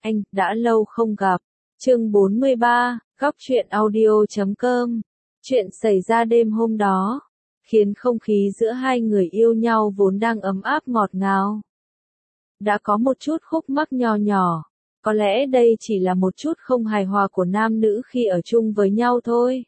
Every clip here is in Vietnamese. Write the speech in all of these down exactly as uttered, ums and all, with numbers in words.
Anh, đã lâu không gặp. Chương bốn mươi ba, góc truyện audio chấm com. Chuyện xảy ra đêm hôm đó, khiến không khí giữa hai người yêu nhau vốn đang ấm áp ngọt ngào. Đã có một chút khúc mắc nho nhỏ. Có lẽ đây chỉ là một chút không hài hòa của nam nữ khi ở chung với nhau thôi.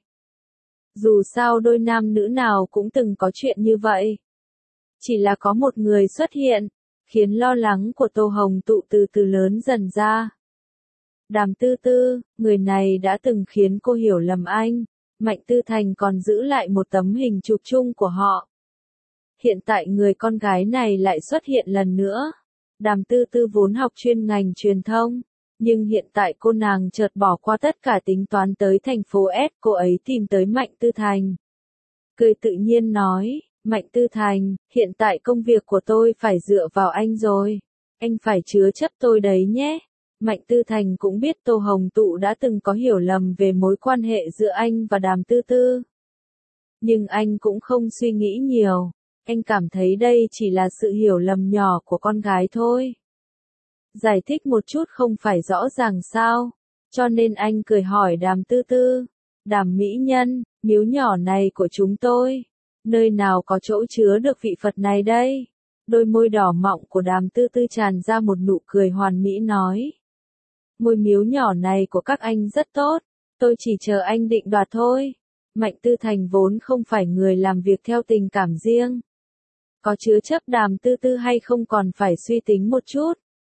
Dù sao đôi nam nữ nào cũng từng có chuyện như vậy. Chỉ là có một người xuất hiện, khiến lo lắng của Tô Hồng Tụ từ từ lớn dần ra. Đàm Tư Tư, người này đã từng khiến cô hiểu lầm anh. Mạnh Tư Thành còn giữ lại một tấm hình chụp chung của họ. Hiện tại người con gái này lại xuất hiện lần nữa. Đàm Tư Tư vốn học chuyên ngành truyền thông, nhưng hiện tại cô nàng chợt bỏ qua tất cả tính toán tới thành phố S, cô ấy tìm tới Mạnh Tư Thành. Cười tự nhiên nói, Mạnh Tư Thành, hiện tại công việc của tôi phải dựa vào anh rồi. Anh phải chứa chấp tôi đấy nhé. Mạnh Tư Thành cũng biết Tô Hồng Tụ đã từng có hiểu lầm về mối quan hệ giữa anh và Đàm Tư Tư. Nhưng anh cũng không suy nghĩ nhiều. Anh cảm thấy đây chỉ là sự hiểu lầm nhỏ của con gái thôi. Giải thích một chút không phải rõ ràng sao. Cho nên anh cười hỏi Đàm Tư Tư. Đàm mỹ nhân, miếu nhỏ này của chúng tôi, nơi nào có chỗ chứa được vị Phật này đây? Đôi môi đỏ mọng của Đàm Tư Tư tràn ra một nụ cười hoàn mỹ nói. Ngôi miếu nhỏ này của các anh rất tốt, tôi chỉ chờ anh định đoạt thôi. Mạnh Tư Thành vốn không phải người làm việc theo tình cảm riêng. Có chứa chấp Đàm Tư Tư hay không còn phải suy tính một chút.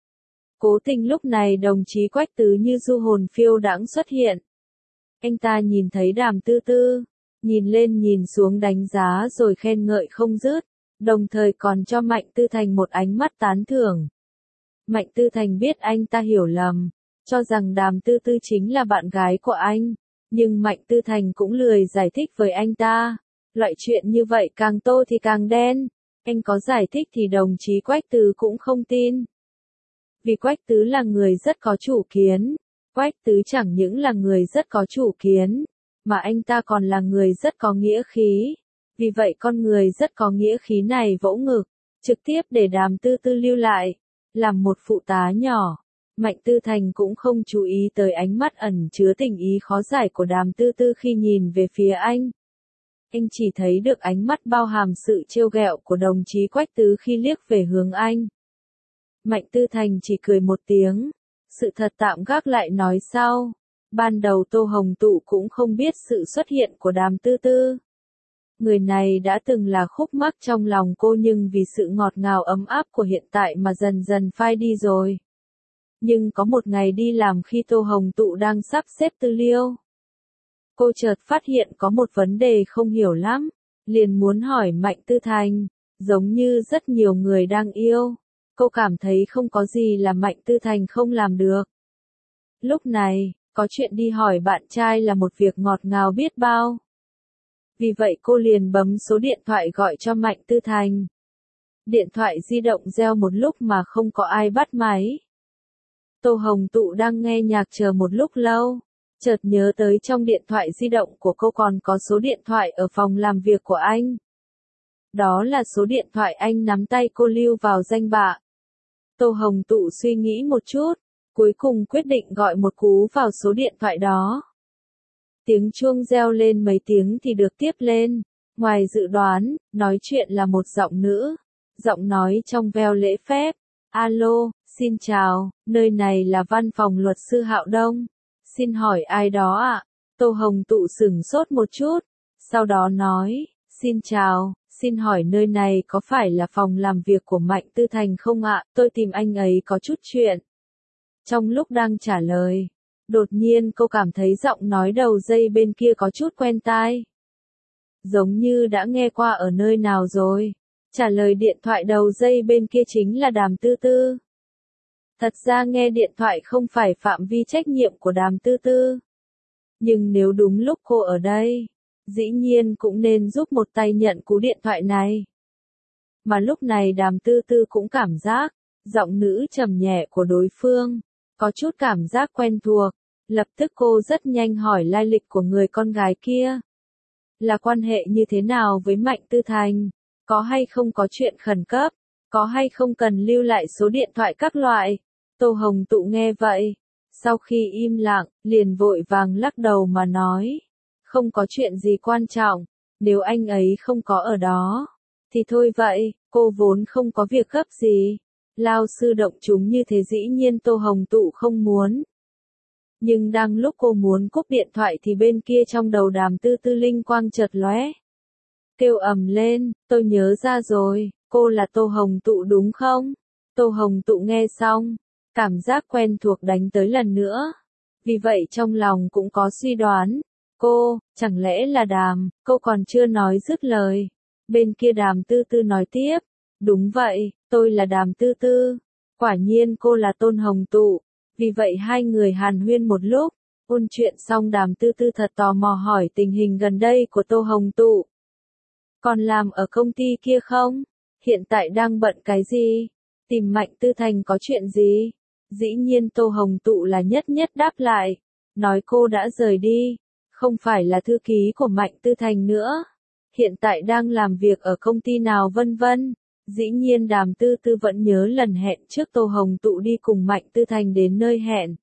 Cố tình lúc này đồng chí Quách Tứ như du hồn phiêu đãng xuất hiện. Anh ta nhìn thấy Đàm Tư Tư, nhìn lên nhìn xuống đánh giá rồi khen ngợi không dứt, đồng thời còn cho Mạnh Tư Thành một ánh mắt tán thưởng. Mạnh Tư Thành biết anh ta hiểu lầm, cho rằng Đàm Tư Tư chính là bạn gái của anh, nhưng Mạnh Tư Thành cũng lười giải thích với anh ta. Loại chuyện như vậy càng tô thì càng đen, anh có giải thích thì đồng chí Quách Tứ cũng không tin. Vì Quách Tứ là người rất có chủ kiến, Quách Tứ chẳng những là người rất có chủ kiến, mà anh ta còn là người rất có nghĩa khí. Vì vậy con người rất có nghĩa khí này vỗ ngực, trực tiếp để Đàm Tư Tư lưu lại, làm một phụ tá nhỏ. Mạnh Tư Thành cũng không chú ý tới ánh mắt ẩn chứa tình ý khó giải của Đàm Tư Tư khi nhìn về phía anh. Anh chỉ thấy được ánh mắt bao hàm sự trêu ghẹo của đồng chí Quách Tứ khi liếc về hướng anh. Mạnh Tư Thành chỉ cười một tiếng, sự thật tạm gác lại nói sau. Ban đầu Tô Hồng Tụ cũng không biết sự xuất hiện của Đàm Tư Tư. Người này đã từng là khúc mắc trong lòng cô nhưng vì sự ngọt ngào ấm áp của hiện tại mà dần dần phai đi rồi. Nhưng có một ngày đi làm khi Tô Hồng Tụ đang sắp xếp tư liệu, cô chợt phát hiện có một vấn đề không hiểu lắm, liền muốn hỏi Mạnh Tư Thành, giống như rất nhiều người đang yêu. Cô cảm thấy không có gì là Mạnh Tư Thành không làm được. Lúc này, có chuyện đi hỏi bạn trai là một việc ngọt ngào biết bao. Vì vậy cô liền bấm số điện thoại gọi cho Mạnh Tư Thành. Điện thoại di động reo một lúc mà không có ai bắt máy. Tô Hồng Tụ đang nghe nhạc chờ một lúc lâu, chợt nhớ tới trong điện thoại di động của cô còn có số điện thoại ở phòng làm việc của anh. Đó là số điện thoại anh nắm tay cô lưu vào danh bạ. Tô Hồng Tụ suy nghĩ một chút, cuối cùng quyết định gọi một cú vào số điện thoại đó. Tiếng chuông reo lên mấy tiếng thì được tiếp lên. Ngoài dự đoán, nói chuyện là một giọng nữ. Giọng nói trong veo lễ phép. Alo, xin chào, nơi này là văn phòng luật sư Hạo Đông. Xin hỏi ai đó ạ? À? Tô Hồng Tụ sửng sốt một chút, sau đó nói, xin chào, xin hỏi nơi này có phải là phòng làm việc của Mạnh Tư Thành không ạ? À? Tôi tìm anh ấy có chút chuyện. Trong lúc đang trả lời, đột nhiên cô cảm thấy giọng nói đầu dây bên kia có chút quen tai. Giống như đã nghe qua ở nơi nào rồi. Trả lời điện thoại đầu dây bên kia chính là Đàm Tư Tư. Thật ra nghe điện thoại không phải phạm vi trách nhiệm của Đàm Tư Tư. Nhưng nếu đúng lúc cô ở đây, dĩ nhiên cũng nên giúp một tay nhận cú điện thoại này. Mà lúc này Đàm Tư Tư cũng cảm giác, giọng nữ trầm nhẹ của đối phương, có chút cảm giác quen thuộc. Lập tức cô rất nhanh hỏi lai lịch của người con gái kia. Là quan hệ như thế nào với Mạnh Tư Thành? Có hay không có chuyện khẩn cấp? Có hay không cần lưu lại số điện thoại các loại? Tô Hồng Tụ nghe vậy, sau khi im lặng, liền vội vàng lắc đầu mà nói. Không có chuyện gì quan trọng, nếu anh ấy không có ở đó, thì thôi vậy, cô vốn không có việc gấp gì. Lao sư động chúng như thế dĩ nhiên Tô Hồng Tụ không muốn. Nhưng đang lúc cô muốn cúp điện thoại thì bên kia trong đầu Đàm Tư Tư linh quang chợt lóe. Kêu ầm lên, tôi nhớ ra rồi, cô là Tô Hồng Tụ đúng không? Tô Hồng Tụ nghe xong, cảm giác quen thuộc đánh tới lần nữa. Vì vậy trong lòng cũng có suy đoán. Cô, chẳng lẽ là Đàm, cô còn chưa nói dứt lời. Bên kia Đàm Tư Tư nói tiếp. Đúng vậy, tôi là Đàm Tư Tư. Quả nhiên cô là Tôn Hồng Tụ. Vì vậy hai người hàn huyên một lúc. Ôn chuyện xong Đàm Tư Tư thật tò mò hỏi tình hình gần đây của Tô Hồng Tụ. Còn làm ở công ty kia không? Hiện tại đang bận cái gì? Tìm Mạnh Tư Thành có chuyện gì? Dĩ nhiên Tô Hồng Tụ là nhất nhất đáp lại. Nói cô đã rời đi. Không phải là thư ký của Mạnh Tư Thành nữa. Hiện tại đang làm việc ở công ty nào vân vân. Dĩ nhiên Đàm Tư Tư vẫn nhớ lần hẹn trước Tô Hồng Tụ đi cùng Mạnh Tư Thành đến nơi hẹn.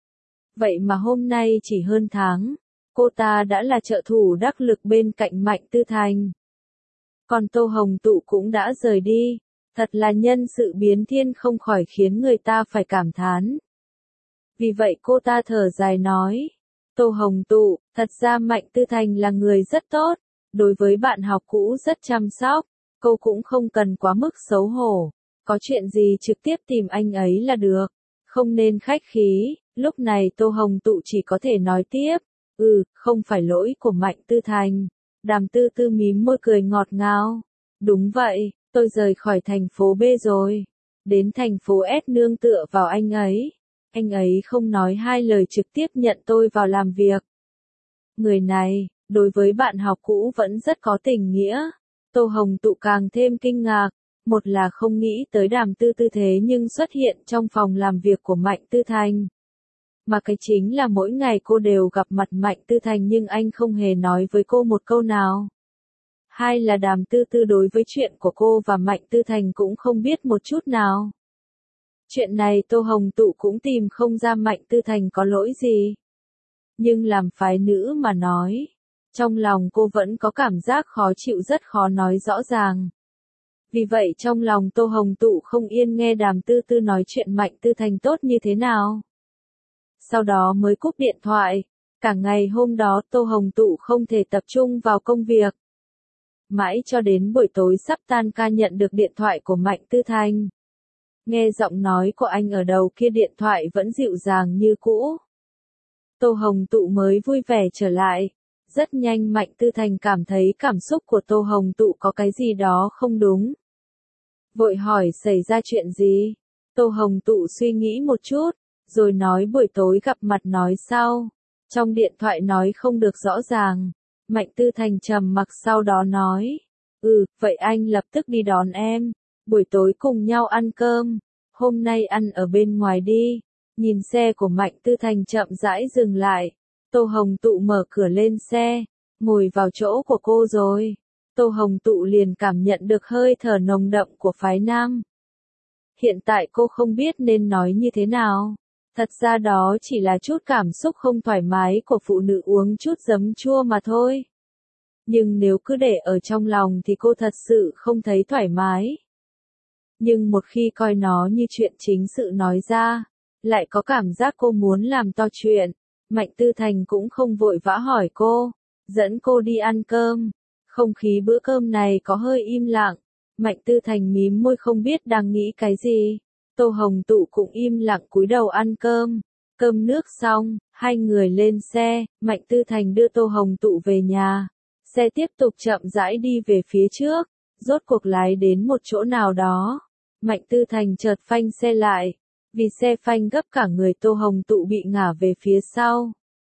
Vậy mà hôm nay chỉ hơn tháng, cô ta đã là trợ thủ đắc lực bên cạnh Mạnh Tư Thành. Còn Tô Hồng Tụ cũng đã rời đi, thật là nhân sự biến thiên không khỏi khiến người ta phải cảm thán. Vì vậy cô ta thở dài nói, Tô Hồng Tụ, thật ra Mạnh Tư Thành là người rất tốt, đối với bạn học cũ rất chăm sóc, cô cũng không cần quá mức xấu hổ, có chuyện gì trực tiếp tìm anh ấy là được, không nên khách khí. Lúc này Tô Hồng Tụ chỉ có thể nói tiếp, ừ, không phải lỗi của Mạnh Tư Thành. Đàm Tư Tư mím môi cười ngọt ngào. Đúng vậy, tôi rời khỏi thành phố B rồi. Đến thành phố S nương tựa vào anh ấy. Anh ấy không nói hai lời trực tiếp nhận tôi vào làm việc. Người này, đối với bạn học cũ vẫn rất có tình nghĩa. Tô Hồng Tụ càng thêm kinh ngạc. Một là không nghĩ tới Đàm Tư Tư thế nhưng xuất hiện trong phòng làm việc của Mạnh Tư Thành. Mà cái chính là mỗi ngày cô đều gặp mặt Mạnh Tư Thành nhưng anh không hề nói với cô một câu nào. Hai là Đàm Tư Tư đối với chuyện của cô và Mạnh Tư Thành cũng không biết một chút nào. Chuyện này Tô Hồng Tụ cũng tìm không ra Mạnh Tư Thành có lỗi gì. Nhưng làm phái nữ mà nói, trong lòng cô vẫn có cảm giác khó chịu rất khó nói rõ ràng. Vì vậy trong lòng Tô Hồng Tụ không yên nghe Đàm Tư Tư nói chuyện Mạnh Tư Thành tốt như thế nào. Sau đó mới cúp điện thoại. Cả ngày hôm đó Tô Hồng Tụ không thể tập trung vào công việc. Mãi cho đến buổi tối sắp tan ca nhận được điện thoại của Mạnh Tư Thành. Nghe giọng nói của anh ở đầu kia điện thoại vẫn dịu dàng như cũ. Tô Hồng Tụ mới vui vẻ trở lại. Rất nhanh Mạnh Tư Thành cảm thấy cảm xúc của Tô Hồng Tụ có cái gì đó không đúng. Vội hỏi xảy ra chuyện gì? Tô Hồng Tụ suy nghĩ một chút. Rồi nói buổi tối gặp mặt nói sau. Trong điện thoại nói không được rõ ràng. Mạnh Tư Thành trầm mặc sau đó nói. Ừ, vậy anh lập tức đi đón em. Buổi tối cùng nhau ăn cơm. Hôm nay ăn ở bên ngoài đi. Nhìn xe của Mạnh Tư Thành chậm rãi dừng lại. Tô Hồng Tụ mở cửa lên xe. Ngồi vào chỗ của cô rồi. Tô Hồng Tụ liền cảm nhận được hơi thở nồng đậm của phái nam. Hiện tại cô không biết nên nói như thế nào. Thật ra đó chỉ là chút cảm xúc không thoải mái của phụ nữ uống chút giấm chua mà thôi. Nhưng nếu cứ để ở trong lòng thì cô thật sự không thấy thoải mái. Nhưng một khi coi nó như chuyện chính sự nói ra, lại có cảm giác cô muốn làm to chuyện. Mạnh Tư Thành cũng không vội vã hỏi cô, dẫn cô đi ăn cơm. Không khí bữa cơm này có hơi im lặng. Mạnh Tư Thành mím môi không biết đang nghĩ cái gì. Tô Hồng Tụ cũng im lặng cúi đầu ăn cơm. Cơm nước xong, hai người lên xe, Mạnh Tư Thành đưa Tô Hồng Tụ về nhà. Xe tiếp tục chậm rãi đi về phía trước, rốt cuộc lái đến một chỗ nào đó. Mạnh Tư Thành chợt phanh xe lại, vì xe phanh gấp cả người Tô Hồng Tụ bị ngả về phía sau.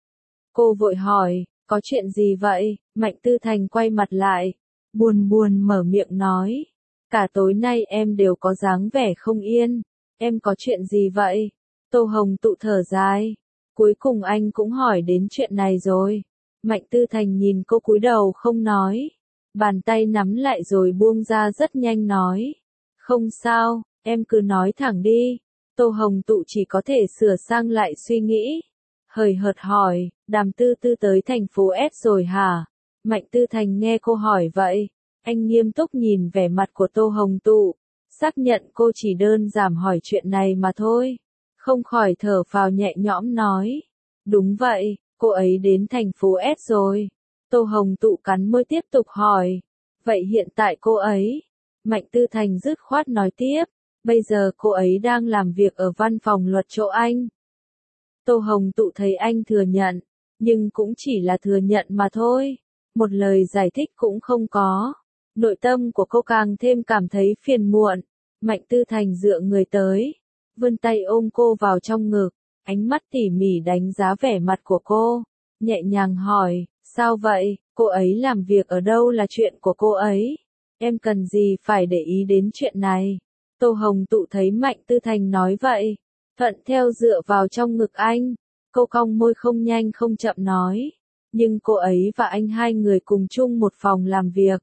Cô vội hỏi, có chuyện gì vậy? Mạnh Tư Thành quay mặt lại, buồn buồn mở miệng nói. Cả tối nay em đều có dáng vẻ không yên. Em có chuyện gì vậy? Tô Hồng Tụ thở dài. Cuối cùng anh cũng hỏi đến chuyện này rồi. Mạnh Tư Thành nhìn cô cúi đầu không nói. Bàn tay nắm lại rồi buông ra rất nhanh nói. Không sao, em cứ nói thẳng đi. Tô Hồng Tụ chỉ có thể sửa sang lại suy nghĩ. Hời hợt hỏi, Đàm Tư Tư tới thành phố S rồi hả? Mạnh Tư Thành nghe cô hỏi vậy. Anh nghiêm túc nhìn vẻ mặt của Tô Hồng Tụ. Xác nhận cô chỉ đơn giản hỏi chuyện này mà thôi. Không khỏi thở phào nhẹ nhõm nói. Đúng vậy, cô ấy đến thành phố S rồi. Tô Hồng Tụ cắn môi tiếp tục hỏi. Vậy hiện tại cô ấy? Mạnh Tư Thành dứt khoát nói tiếp. Bây giờ cô ấy đang làm việc ở văn phòng luật chỗ anh. Tô Hồng Tụ thấy anh thừa nhận, nhưng cũng chỉ là thừa nhận mà thôi. Một lời giải thích cũng không có. Nội tâm của cô càng thêm cảm thấy phiền muộn. Mạnh Tư Thành dựa người tới, vươn tay ôm cô vào trong ngực, ánh mắt tỉ mỉ đánh giá vẻ mặt của cô, nhẹ nhàng hỏi, sao vậy, cô ấy làm việc ở đâu là chuyện của cô ấy, em cần gì phải để ý đến chuyện này. Tô Hồng Tụ thấy Mạnh Tư Thành nói vậy, thuận theo dựa vào trong ngực anh, cô cong môi không nhanh không chậm nói, nhưng cô ấy và anh hai người cùng chung một phòng làm việc.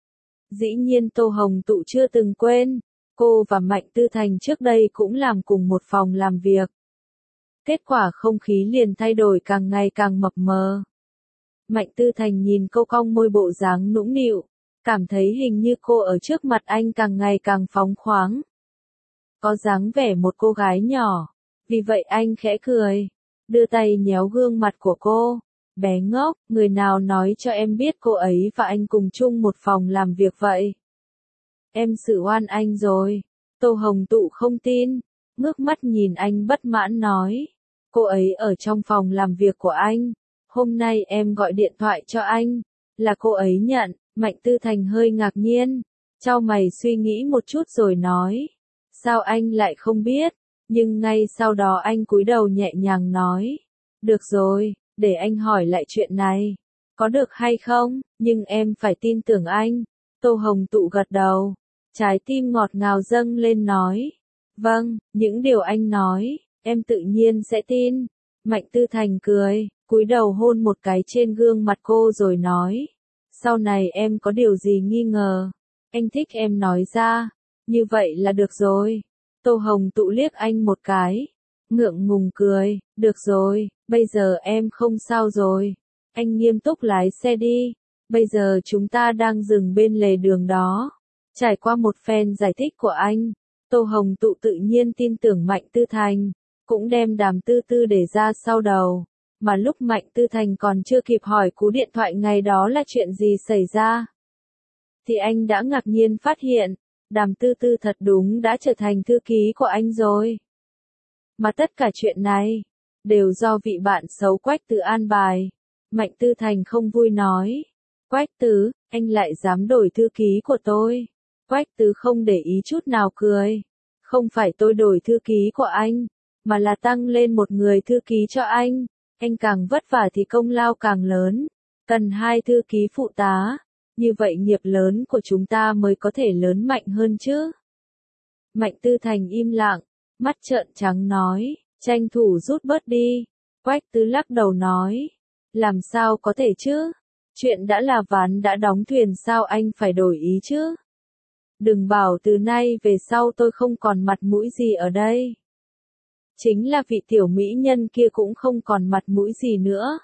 Dĩ nhiên Tô Hồng Tụ chưa từng quên, cô và Mạnh Tư Thành trước đây cũng làm cùng một phòng làm việc. Kết quả không khí liền thay đổi càng ngày càng mập mờ. Mạnh Tư Thành nhìn cô cong môi bộ dáng nũng nịu, cảm thấy hình như cô ở trước mặt anh càng ngày càng phóng khoáng. Có dáng vẻ một cô gái nhỏ, vì vậy anh khẽ cười, đưa tay nhéo gương mặt của cô. Bé ngốc, người nào nói cho em biết cô ấy và anh cùng chung một phòng làm việc vậy? Em xử oan anh rồi. Tô Hồng Tụ không tin, ngước mắt nhìn anh bất mãn nói. Cô ấy ở trong phòng làm việc của anh. Hôm nay em gọi điện thoại cho anh, là cô ấy nhận. Mạnh Tư Thành hơi ngạc nhiên, chau mày suy nghĩ một chút rồi nói. Sao anh lại không biết? Nhưng ngay sau đó anh cúi đầu nhẹ nhàng nói. Được rồi, để anh hỏi lại chuyện này. Có được hay không? Nhưng em phải tin tưởng anh. Tô Hồng Tụ gật đầu. Trái tim ngọt ngào dâng lên nói. Vâng, những điều anh nói, em tự nhiên sẽ tin. Mạnh Tư Thành cười, cúi đầu hôn một cái trên gương mặt cô rồi nói. Sau này em có điều gì nghi ngờ, anh thích em nói ra. Như vậy là được rồi. Tô Hồng Tụ liếc anh một cái. Ngượng ngùng cười, được rồi, bây giờ em không sao rồi. Anh nghiêm túc lái xe đi. Bây giờ chúng ta đang dừng bên lề đường đó. Trải qua một phen giải thích của anh, Tô Hồng Tụ tự nhiên tin tưởng Mạnh Tư Thành, cũng đem Đàm Tư Tư để ra sau đầu. Mà lúc Mạnh Tư Thành còn chưa kịp hỏi cú điện thoại ngày đó là chuyện gì xảy ra, thì anh đã ngạc nhiên phát hiện, Đàm Tư Tư thật đúng đã trở thành thư ký của anh rồi. Mà tất cả chuyện này, đều do vị bạn xấu Quách Tứ an bài. Mạnh Tư Thành không vui nói. Quách Tứ, anh lại dám đổi thư ký của tôi. Quách Tứ không để ý chút nào cười. Không phải tôi đổi thư ký của anh, mà là tăng lên một người thư ký cho anh. Anh càng vất vả thì công lao càng lớn. Cần hai thư ký phụ tá. Như vậy nghiệp lớn của chúng ta mới có thể lớn mạnh hơn chứ. Mạnh Tư Thành im lặng, mắt trợn trắng nói, tranh thủ rút bớt đi. Quách Tứ lắc đầu nói, làm sao có thể chứ? Chuyện đã là ván đã đóng thuyền sao anh phải đổi ý chứ? Đừng bảo từ nay về sau tôi không còn mặt mũi gì ở đây. Chính là vị tiểu mỹ nhân kia cũng không còn mặt mũi gì nữa.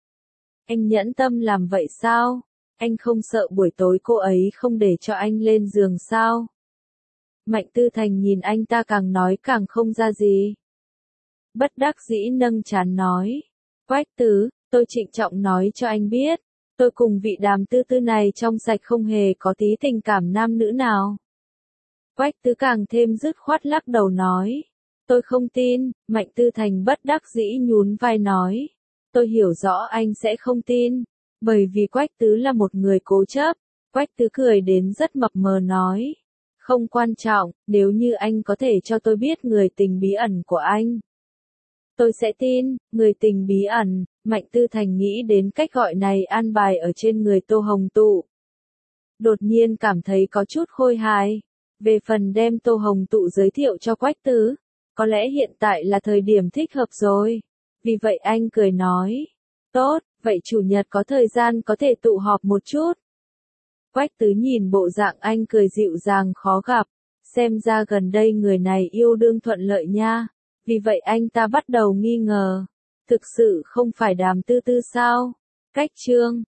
Anh nhẫn tâm làm vậy sao? Anh không sợ buổi tối cô ấy không để cho anh lên giường sao? Mạnh Tư Thành nhìn anh ta càng nói càng không ra gì. Bất đắc dĩ nâng trán nói. Quách Tứ, tôi trịnh trọng nói cho anh biết. Tôi cùng vị Đàm Tư Tư này trong sạch không hề có tí tình cảm nam nữ nào. Quách Tứ càng thêm dứt khoát lắc đầu nói. Tôi không tin. Mạnh Tư Thành bất đắc dĩ nhún vai nói. Tôi hiểu rõ anh sẽ không tin. Bởi vì Quách Tứ là một người cố chấp. Quách Tứ cười đến rất mập mờ nói. Không quan trọng, nếu như anh có thể cho tôi biết người tình bí ẩn của anh, tôi sẽ tin. Người tình bí ẩn. Mạnh Tư Thành nghĩ đến cách gọi này an bài ở trên người Tô Hồng Tụ. Đột nhiên cảm thấy có chút khôi hài. Về phần đem Tô Hồng Tụ giới thiệu cho Quách Tứ, có lẽ hiện tại là thời điểm thích hợp rồi. Vì vậy anh cười nói. Tốt, vậy chủ nhật có thời gian có thể tụ họp một chút. Quách Tứ nhìn bộ dạng anh cười dịu dàng khó gặp, Xem ra gần đây người này yêu đương thuận lợi nha. Vì vậy anh ta bắt đầu nghi ngờ. Thực sự không phải Đàm Tư Tư sao? Cách chương